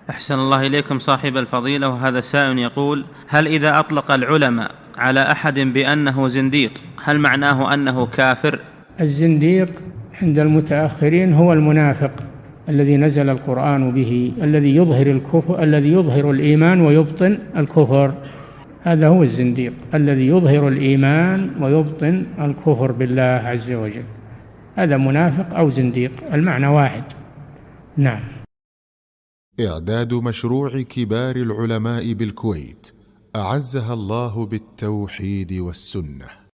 أحسن الله إليكم صاحب الفضيلة. وهذا سائل يقول: هل إذا أطلق العلماء على أحد بأنه زنديق هل معناه أنه كافر؟ الزنديق عند المتأخرين هو المنافق الذي نزل القرآن به، الذي يظهر الكفر، الذي يظهر الإيمان ويبطن الكفر. هذا هو الزنديق الذي يظهر الإيمان ويبطن الكفر بالله عز وجل. هذا منافق أو زنديق، المعنى واحد. نعم. إعداد مشروع كبار العلماء بالكويت أعزها الله بالتوحيد والسنة.